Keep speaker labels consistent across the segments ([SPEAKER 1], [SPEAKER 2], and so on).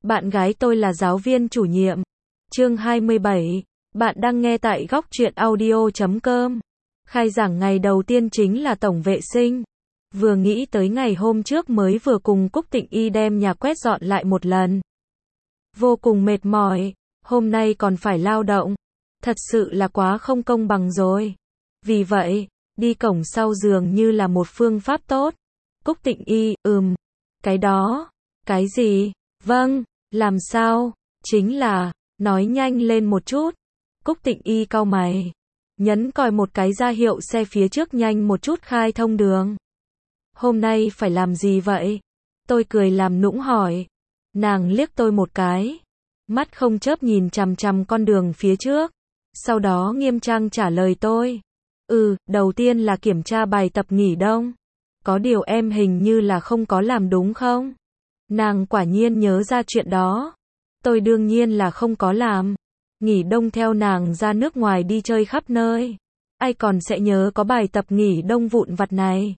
[SPEAKER 1] Bạn gái tôi là giáo viên chủ nhiệm. Chương 27. Bạn đang nghe tại góc truyện audio.com. Khai giảng ngày đầu tiên chính là tổng vệ sinh. Vừa nghĩ tới ngày hôm trước mới vừa cùng Cúc Tịnh Y đem nhà quét dọn lại một lần. Vô cùng mệt mỏi, hôm nay còn phải lao động. Thật sự là quá không công bằng rồi. Vì vậy, đi cổng sau dường như là một phương pháp tốt. Cúc Tịnh Y, cái đó, cái gì? Vâng, làm sao? Chính là, nói nhanh lên một chút. Cúc Tịnh Y cau mày, nhấn còi một cái ra hiệu xe phía trước nhanh một chút khai thông đường. Hôm nay phải làm gì vậy? Tôi cười làm nũng hỏi. Nàng liếc tôi một cái, mắt không chớp nhìn chằm chằm con đường phía trước. Sau đó nghiêm trang trả lời tôi. Đầu tiên là kiểm tra bài tập nghỉ đông. Có điều em hình như là không có làm đúng không? Nàng quả nhiên nhớ ra chuyện đó. Tôi đương nhiên là không có làm. Nghỉ đông theo nàng ra nước ngoài đi chơi khắp nơi. Ai còn sẽ nhớ có bài tập nghỉ đông vụn vặt này.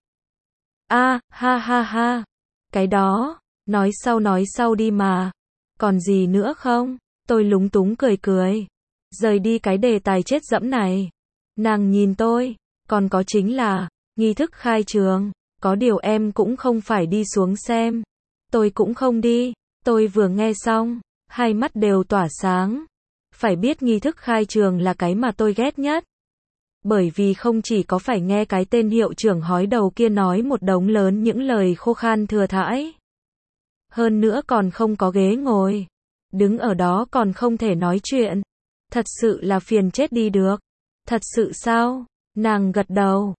[SPEAKER 1] Ha. Cái đó, nói sau đi mà. Còn gì nữa không? Tôi lúng túng cười. Rời đi cái đề tài chết dẫm này. Nàng nhìn tôi, còn có chính là, nghi thức khai trường. Có điều em cũng không phải đi xuống xem. Tôi cũng không đi. Tôi vừa nghe xong, hai mắt đều tỏa sáng. Phải biết nghi thức khai trường là cái mà tôi ghét nhất. Bởi vì không chỉ có phải nghe cái tên hiệu trưởng hói đầu kia nói một đống lớn những lời khô khan thừa thãi. Hơn nữa còn không có ghế ngồi. Đứng ở đó còn không thể nói chuyện. Thật sự là phiền chết đi được. Thật sự sao? Nàng gật đầu.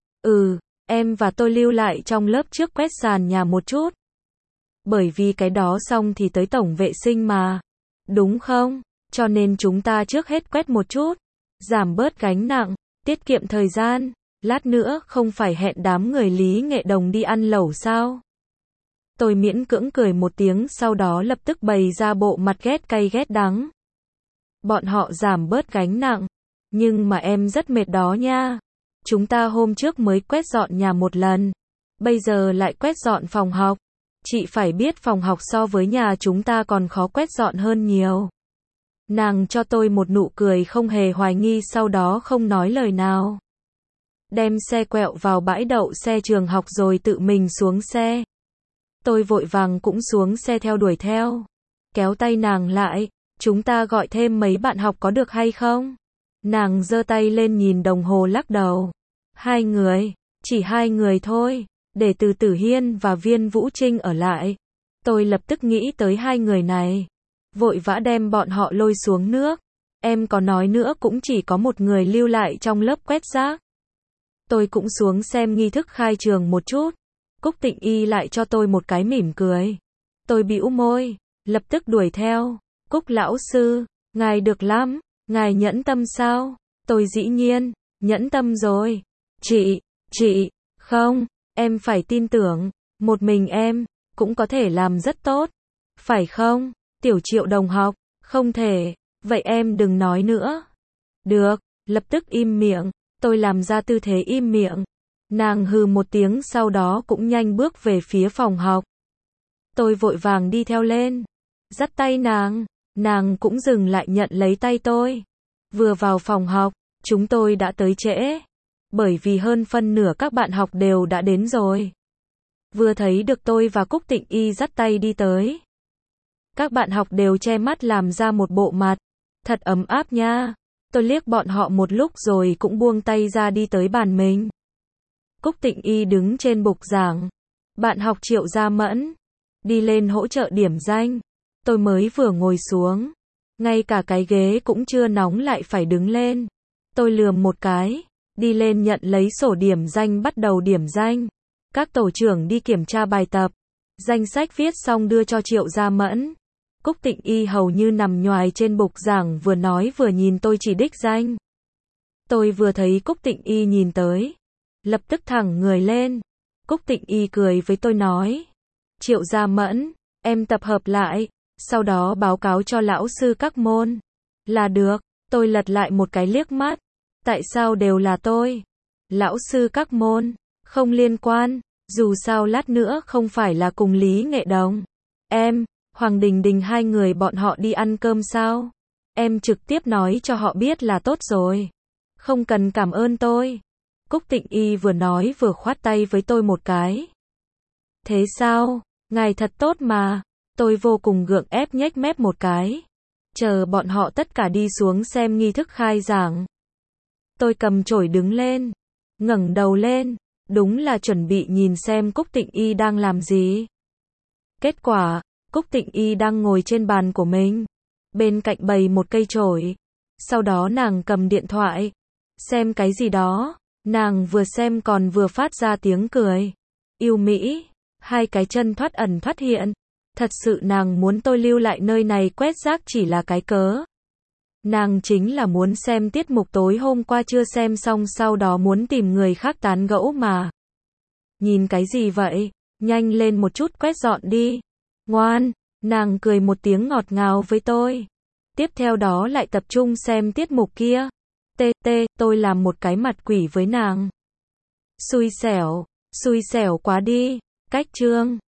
[SPEAKER 1] Em và tôi lưu lại trong lớp trước quét sàn nhà một chút. Bởi vì cái đó xong thì tới tổng vệ sinh mà. Đúng không? Cho nên chúng ta trước hết quét một chút. Giảm bớt gánh nặng, tiết kiệm thời gian. Lát nữa không phải hẹn đám người Lý Nghệ Đồng đi ăn lẩu sao? Tôi miễn cưỡng cười một tiếng sau đó lập tức bày ra bộ mặt ghét cay ghét đắng. Bọn họ giảm bớt gánh nặng. Nhưng mà em rất mệt đó nha. Chúng ta hôm trước mới quét dọn nhà một lần. Bây giờ lại quét dọn phòng học. Chị phải biết phòng học so với nhà chúng ta còn khó quét dọn hơn nhiều. Nàng cho tôi một nụ cười không hề hoài nghi sau đó không nói lời nào. Đem xe quẹo vào bãi đậu xe trường học rồi tự mình xuống xe. Tôi vội vàng cũng xuống xe theo đuổi theo. Kéo tay nàng lại, chúng ta gọi thêm mấy bạn học có được hay không? Nàng giơ tay lên nhìn đồng hồ lắc đầu. 2 người, chỉ 2 người thôi, để từ Tử Hiên và Viên Vũ Trinh ở lại. Tôi lập tức nghĩ tới 2 người này. Vội vã đem bọn họ lôi xuống nước. Em có nói nữa cũng chỉ có một người lưu lại trong lớp quét rác. Tôi cũng xuống xem nghi thức khai trường một chút. Cúc Tịnh Y lại cho tôi một cái mỉm cười. Tôi bĩu môi, lập tức đuổi theo. Cúc lão sư, ngài được lắm, ngài nhẫn tâm sao? Tôi dĩ nhiên, nhẫn tâm rồi. Chị, không, em phải tin tưởng, một mình em, cũng có thể làm rất tốt. Phải không, Tiểu Triệu đồng học? Không thể, vậy em đừng nói nữa. Được, lập tức im miệng, tôi làm ra tư thế im miệng. Nàng hừ một tiếng sau đó cũng nhanh bước về phía phòng học. Tôi vội vàng đi theo lên, dắt tay nàng cũng dừng lại nhận lấy tay tôi. Vừa vào phòng học, chúng tôi đã tới trễ. Bởi vì hơn phân nửa các bạn học đều đã đến rồi. Vừa thấy được tôi và Cúc Tịnh Y dắt tay đi tới. Các bạn học đều che mắt làm ra một bộ mặt. Thật ấm áp nha. Tôi liếc bọn họ một lúc rồi cũng buông tay ra đi tới bàn mình. Cúc Tịnh Y đứng trên bục giảng. Bạn học Triệu Gia Mẫn. Đi lên hỗ trợ điểm danh. Tôi mới vừa ngồi xuống. Ngay cả cái ghế cũng chưa nóng lại phải đứng lên. Tôi lườm một cái. Đi lên nhận lấy sổ điểm danh bắt đầu điểm danh. Các tổ trưởng đi kiểm tra bài tập. Danh sách viết xong đưa cho Triệu Gia Mẫn. Cúc Tịnh Y hầu như nằm nhoài trên bục giảng vừa nói vừa nhìn tôi chỉ đích danh. Tôi vừa thấy Cúc Tịnh Y nhìn tới. Lập tức thẳng người lên. Cúc Tịnh Y cười với tôi nói. Triệu Gia Mẫn, em tập hợp lại. Sau đó báo cáo cho lão sư các môn. Là được, tôi lật lại một cái liếc mắt. Tại sao đều là tôi? Lão sư các môn, không liên quan, dù sao lát nữa không phải là cùng Lý Nghệ Đồng. Em, Hoàng Đình Đình hai người bọn họ đi ăn cơm sao? Em trực tiếp nói cho họ biết là tốt rồi. Không cần cảm ơn tôi. Cúc Tịnh Y vừa nói vừa khoát tay với tôi một cái. Thế sao? Ngài thật tốt mà. Tôi vô cùng gượng ép nhếch mép một cái. Chờ bọn họ tất cả đi xuống xem nghi thức khai giảng. Tôi cầm chổi đứng lên. Ngẩng đầu lên. Đúng là chuẩn bị nhìn xem Cúc Tịnh Y đang làm gì. Kết quả, Cúc Tịnh Y đang ngồi trên bàn của mình. Bên cạnh bày một cây chổi. Sau đó nàng cầm điện thoại. Xem cái gì đó. Nàng vừa xem còn vừa phát ra tiếng cười. Yêu Mỹ. Hai cái chân thoát ẩn thoát hiện. Thật sự nàng muốn tôi lưu lại nơi này quét rác chỉ là cái cớ. Nàng chính là muốn xem tiết mục tối hôm qua chưa xem xong sau đó muốn tìm người khác tán gẫu mà. Nhìn cái gì vậy? Nhanh lên một chút quét dọn đi. Ngoan, nàng cười một tiếng ngọt ngào với tôi. Tiếp theo đó lại tập trung xem tiết mục kia. Tôi làm một cái mặt quỷ với nàng. Xui xẻo quá đi. Cách chương